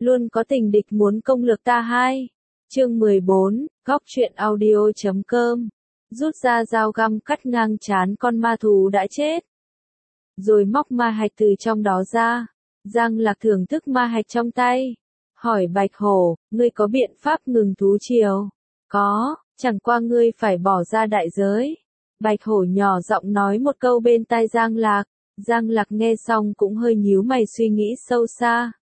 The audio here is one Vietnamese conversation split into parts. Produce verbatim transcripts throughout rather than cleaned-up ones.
Luôn có tình địch muốn công lược ta hai. Chương mười bốn, góc truyện audio.com. Rút ra dao găm cắt ngang trán con ma thú đã chết. Rồi móc ma hạch từ trong đó ra. Giang Lạc thưởng thức ma hạch trong tay. Hỏi Bạch Hổ, ngươi có biện pháp ngừng thú triều? Có, chẳng qua ngươi phải bỏ ra đại giới. Bạch Hổ nhỏ giọng nói một câu bên tai Giang Lạc. Giang Lạc nghe xong cũng hơi nhíu mày suy nghĩ sâu xa.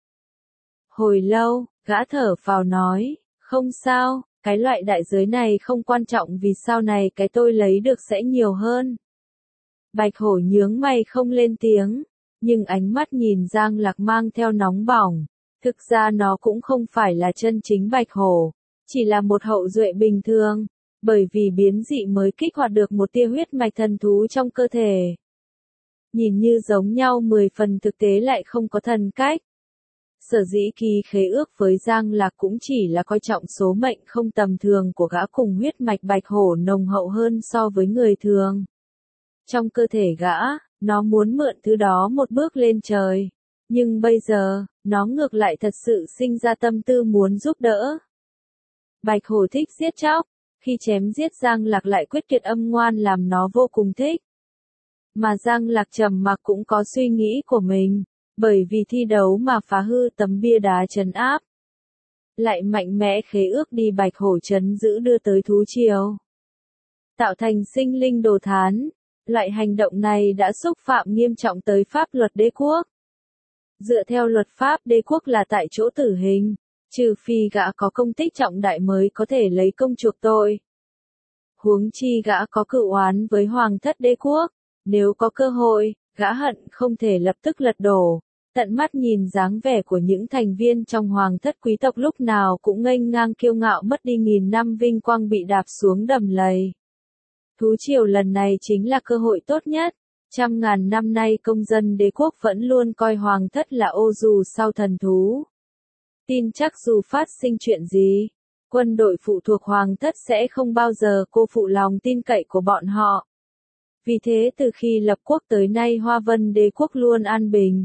Hồi lâu, gã thở phào nói, không sao, cái loại đại giới này không quan trọng vì sau này cái tôi lấy được sẽ nhiều hơn. Bạch Hổ nhướng mày không lên tiếng, nhưng ánh mắt nhìn Giang Lạc mang theo nóng bỏng. Thực ra nó cũng không phải là chân chính Bạch Hổ, chỉ là một hậu duệ bình thường, bởi vì biến dị mới kích hoạt được một tia huyết mạch thần thú trong cơ thể. Nhìn như giống nhau mười phần thực tế lại không có thần cách. Sở dĩ ký khế ước với Giang Lạc cũng chỉ là coi trọng số mệnh không tầm thường của gã cùng huyết mạch Bạch Hổ nồng hậu hơn so với người thường. Trong cơ thể gã, nó muốn mượn thứ đó một bước lên trời. Nhưng bây giờ, nó ngược lại thật sự sinh ra tâm tư muốn giúp đỡ. Bạch Hổ thích giết chóc, khi chém giết Giang Lạc lại quyết tuyệt âm ngoan làm nó vô cùng thích. Mà Giang Lạc trầm mặc cũng có suy nghĩ của mình, bởi vì thi đấu mà phá hư tấm bia đá trấn áp. Lại mạnh mẽ khế ước đi Bạch Hổ trấn giữ đưa tới thú triều. Tạo thành sinh linh đồ thán, loại hành động này đã xúc phạm nghiêm trọng tới pháp luật đế quốc. Dựa theo luật pháp đế quốc là tại chỗ tử hình, trừ phi gã có công tích trọng đại mới có thể lấy công chuộc tội. Huống chi gã có cựu oán với hoàng thất đế quốc, nếu có cơ hội, gã hận không thể lập tức lật đổ, tận mắt nhìn dáng vẻ của những thành viên trong hoàng thất quý tộc lúc nào cũng nghênh ngang kiêu ngạo mất đi nghìn năm vinh quang bị đạp xuống đầm lầy. Thú triều lần này chính là cơ hội tốt nhất. Trăm ngàn năm nay công dân đế quốc vẫn luôn coi hoàng thất là ô dù sau thần thú. Tin chắc dù phát sinh chuyện gì, quân đội phụ thuộc hoàng thất sẽ không bao giờ cô phụ lòng tin cậy của bọn họ. Vì thế từ khi lập quốc tới nay Hoa Vân đế quốc luôn an bình.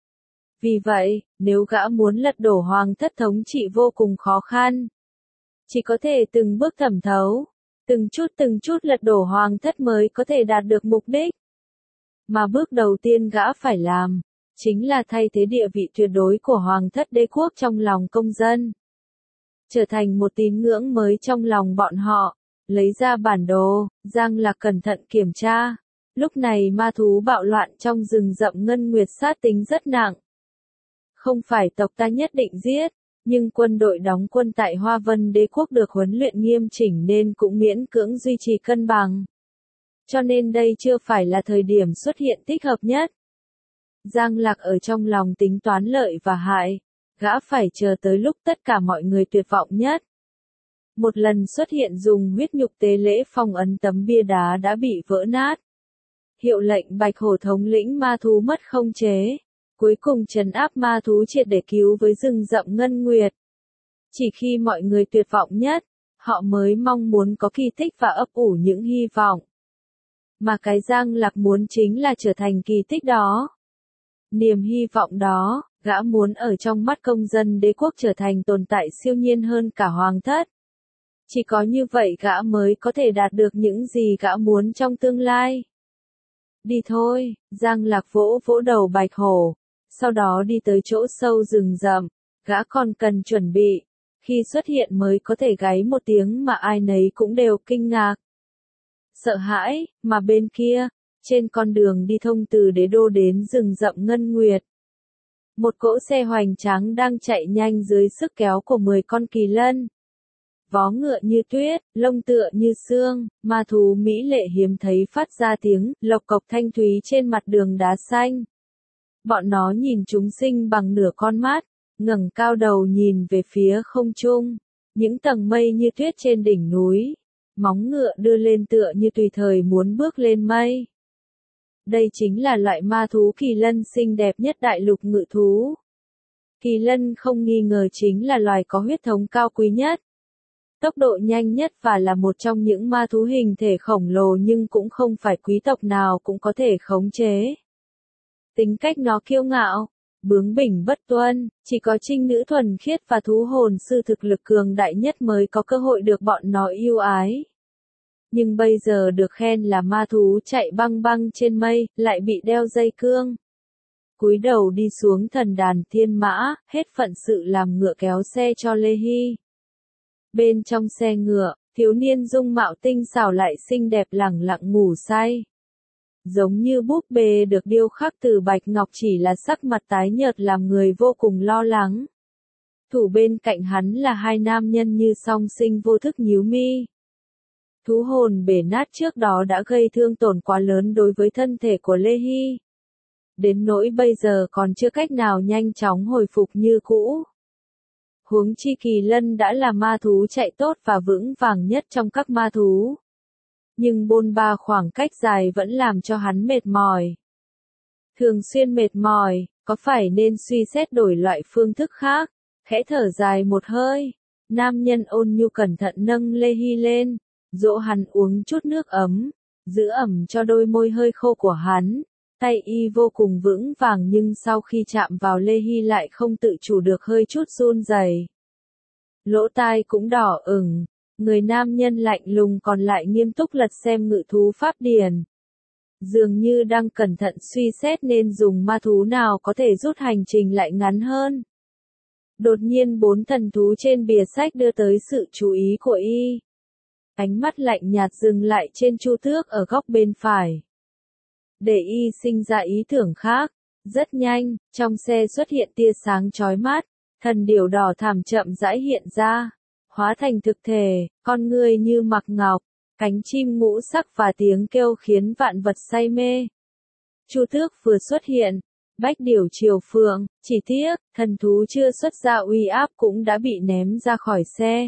Vì vậy, nếu gã muốn lật đổ hoàng thất thống trị vô cùng khó khăn. Chỉ có thể từng bước thẩm thấu, từng chút từng chút lật đổ hoàng thất mới có thể đạt được mục đích. Mà bước đầu tiên gã phải làm, chính là thay thế địa vị tuyệt đối của hoàng thất đế quốc trong lòng công dân. Trở thành một tín ngưỡng mới trong lòng bọn họ, lấy ra bản đồ, Giang Lạc cẩn thận kiểm tra. Lúc này ma thú bạo loạn trong rừng rậm Ngân Nguyệt sát tính rất nặng. Không phải tộc ta nhất định giết, nhưng quân đội đóng quân tại Hoa Vân đế quốc được huấn luyện nghiêm chỉnh nên cũng miễn cưỡng duy trì cân bằng. Cho nên đây chưa phải là thời điểm xuất hiện thích hợp nhất. Giang Lạc ở trong lòng tính toán lợi và hại, gã phải chờ tới lúc tất cả mọi người tuyệt vọng nhất. Một lần xuất hiện dùng huyết nhục tế lễ phong ấn tấm bia đá đã bị vỡ nát. Hiệu lệnh Bạch Hổ thống lĩnh ma thú mất không chế, cuối cùng trấn áp ma thú triệt để cứu với rừng rậm Ngân Nguyệt. Chỉ khi mọi người tuyệt vọng nhất, họ mới mong muốn có kỳ tích và ấp ủ những hy vọng. Mà cái Giang Lạc muốn chính là trở thành kỳ tích đó. Niềm hy vọng đó, gã muốn ở trong mắt công dân đế quốc trở thành tồn tại siêu nhiên hơn cả hoàng thất. Chỉ có như vậy gã mới có thể đạt được những gì gã muốn trong tương lai. Đi thôi, Giang Lạc vỗ vỗ đầu Bạch Hổ, sau đó đi tới chỗ sâu rừng rậm, gã còn cần chuẩn bị, khi xuất hiện mới có thể gáy một tiếng mà ai nấy cũng đều kinh ngạc. Sợ hãi, mà bên kia, trên con đường đi thông từ đế đô đến rừng rậm Ngân Nguyệt. Một cỗ xe hoành tráng đang chạy nhanh dưới sức kéo của mười con kỳ lân. Vó ngựa như tuyết, lông tựa như xương, ma thú mỹ lệ hiếm thấy phát ra tiếng lộc cộc thanh thúy trên mặt đường đá xanh. Bọn nó nhìn chúng sinh bằng nửa con mắt, ngẩng cao đầu nhìn về phía không trung, những tầng mây như tuyết trên đỉnh núi. Móng ngựa đưa lên tựa như tùy thời muốn bước lên mây. Đây chính là loại ma thú kỳ lân xinh đẹp nhất đại lục ngự thú. Kỳ lân không nghi ngờ chính là loài có huyết thống cao quý nhất, tốc độ nhanh nhất và là một trong những ma thú hình thể khổng lồ nhưng cũng không phải quý tộc nào cũng có thể khống chế. Tính cách nó kiêu ngạo, bướng bỉnh bất tuân, chỉ có trinh nữ thuần khiết và thú hồn sư thực lực cường đại nhất mới có cơ hội được bọn nó yêu ái. Nhưng bây giờ được khen là ma thú chạy băng băng trên mây, lại bị đeo dây cương. Cúi đầu đi xuống thần đàn thiên mã, hết phận sự làm ngựa kéo xe cho Lê Hy. Bên trong xe ngựa, thiếu niên dung mạo tinh xảo lại xinh đẹp lẳng lặng ngủ say. Giống như búp bê được điêu khắc từ bạch ngọc, chỉ là sắc mặt tái nhợt làm người vô cùng lo lắng. Thủ bên cạnh hắn là hai nam nhân như song sinh vô thức nhíu mi. Thú hồn bể nát trước đó đã gây thương tổn quá lớn đối với thân thể của Lê Hy. Đến nỗi bây giờ còn chưa cách nào nhanh chóng hồi phục như cũ. Huống chi Kỳ Lân đã là ma thú chạy tốt và vững vàng nhất trong các ma thú. Nhưng bôn ba khoảng cách dài vẫn làm cho hắn mệt mỏi. Thường xuyên mệt mỏi, có phải nên suy xét đổi loại phương thức khác? Khẽ thở dài một hơi, nam nhân ôn nhu cẩn thận nâng Lê Hy lên, dỗ hắn uống chút nước ấm, giữ ẩm cho đôi môi hơi khô của hắn. Tay y vô cùng vững vàng nhưng sau khi chạm vào Lê Hy lại không tự chủ được hơi chút run rẩy. Lỗ tai cũng đỏ ửng, người nam nhân lạnh lùng còn lại nghiêm túc lật xem ngự thú pháp điển. Dường như đang cẩn thận suy xét nên dùng ma thú nào có thể rút hành trình lại ngắn hơn. Đột nhiên bốn thần thú trên bìa sách đưa tới sự chú ý của y. Ánh mắt lạnh nhạt dừng lại trên chu tước ở góc bên phải. Để y sinh ra ý tưởng khác. Rất nhanh, trong xe xuất hiện tia sáng chói mắt, thần điểu đỏ thảm chậm rãi hiện ra, hóa thành thực thể, con người như mặc ngọc, cánh chim ngũ sắc và tiếng kêu khiến vạn vật say mê. Chu tước vừa xuất hiện, bách điểu triều phượng, chỉ tiếc, thần thú chưa xuất ra uy áp cũng đã bị ném ra khỏi xe.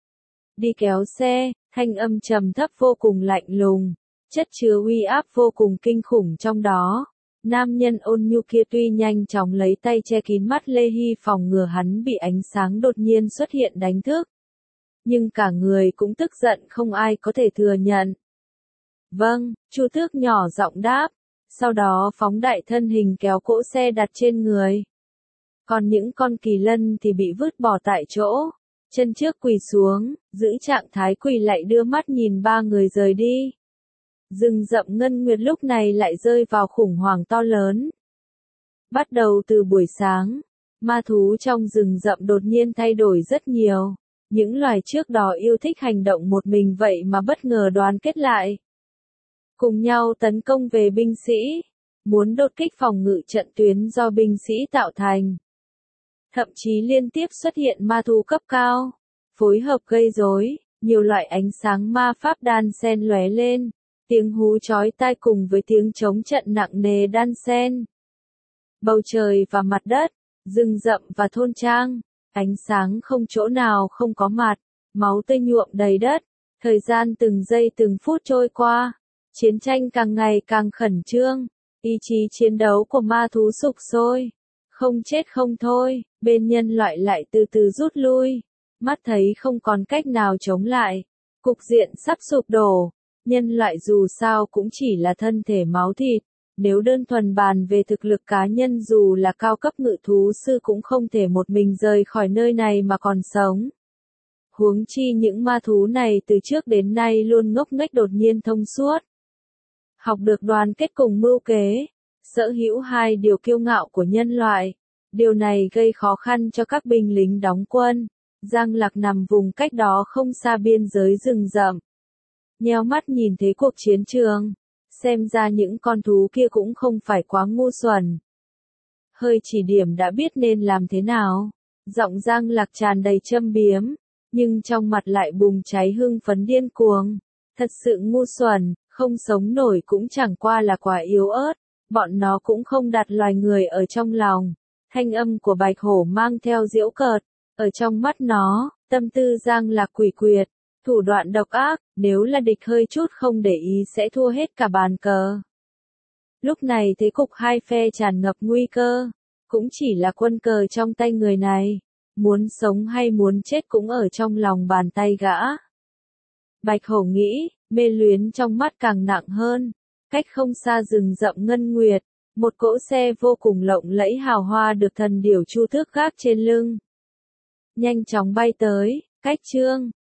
Đi kéo xe, thanh âm trầm thấp vô cùng lạnh lùng, chất chứa uy áp vô cùng kinh khủng trong đó. Nam nhân ôn nhu kia tuy nhanh chóng lấy tay che kín mắt Lê Hy phòng ngừa hắn bị ánh sáng đột nhiên xuất hiện đánh thức. Nhưng cả người cũng tức giận không ai có thể thừa nhận. Vâng, Chu tước nhỏ giọng đáp, sau đó phóng đại thân hình kéo cỗ xe đặt trên người. Còn những con kỳ lân thì bị vứt bỏ tại chỗ, chân trước quỳ xuống, giữ trạng thái quỳ lạy đưa mắt nhìn ba người rời đi. Rừng rậm ngân nguyệt lúc này lại rơi vào khủng hoảng to lớn. Bắt đầu từ buổi sáng, ma thú trong rừng rậm đột nhiên thay đổi rất nhiều. Những loài trước đó yêu thích hành động một mình vậy mà bất ngờ đoàn kết lại. Cùng nhau tấn công về binh sĩ, muốn đột kích phòng ngự trận tuyến do binh sĩ tạo thành. Thậm chí liên tiếp xuất hiện ma thú cấp cao, phối hợp gây rối, nhiều loại ánh sáng ma pháp đan xen lóe lên. Tiếng hú chói tai cùng với tiếng trống trận nặng nề đan xen. Bầu trời và mặt đất, rừng rậm và thôn trang, ánh sáng không chỗ nào không có mặt, máu tươi nhuộm đầy đất, thời gian từng giây từng phút trôi qua, chiến tranh càng ngày càng khẩn trương, ý chí chiến đấu của ma thú sục sôi, không chết không thôi, bên nhân loại lại từ từ rút lui, mắt thấy không còn cách nào chống lại, cục diện sắp sụp đổ. Nhân loại dù sao cũng chỉ là thân thể máu thịt, nếu đơn thuần bàn về thực lực cá nhân dù là cao cấp ngự thú sư cũng không thể một mình rời khỏi nơi này mà còn sống. Huống chi những ma thú này từ trước đến nay luôn ngốc nghếch đột nhiên thông suốt. Học được đoàn kết cùng mưu kế, sở hữu hai điều kiêu ngạo của nhân loại. Điều này gây khó khăn cho các binh lính đóng quân. Giang Lạc nằm vùng cách đó không xa biên giới rừng rậm. Nheo mắt nhìn thấy cuộc chiến trường, xem ra những con thú kia cũng không phải quá ngu xuẩn. Hơi chỉ điểm đã biết nên làm thế nào, giọng Giang Lạc tràn đầy châm biếm, nhưng trong mặt lại bùng cháy hưng phấn điên cuồng. Thật sự ngu xuẩn, không sống nổi cũng chẳng qua là quả yếu ớt, bọn nó cũng không đặt loài người ở trong lòng. Thanh âm của Bạch Hổ mang theo giễu cợt, ở trong mắt nó, tâm tư Giang Lạc quỷ quyệt. Thủ đoạn độc ác, nếu là địch hơi chút không để ý sẽ thua hết cả bàn cờ. Lúc này thế cục hai phe tràn ngập nguy cơ, cũng chỉ là quân cờ trong tay người này, muốn sống hay muốn chết cũng ở trong lòng bàn tay gã. Bạch Hổ nghĩ, mê luyến trong mắt càng nặng hơn, cách không xa rừng rậm ngân nguyệt, Một cỗ xe vô cùng lộng lẫy hào hoa được thần điểu Chu Tước gác trên lưng. Nhanh chóng bay tới, cách Trương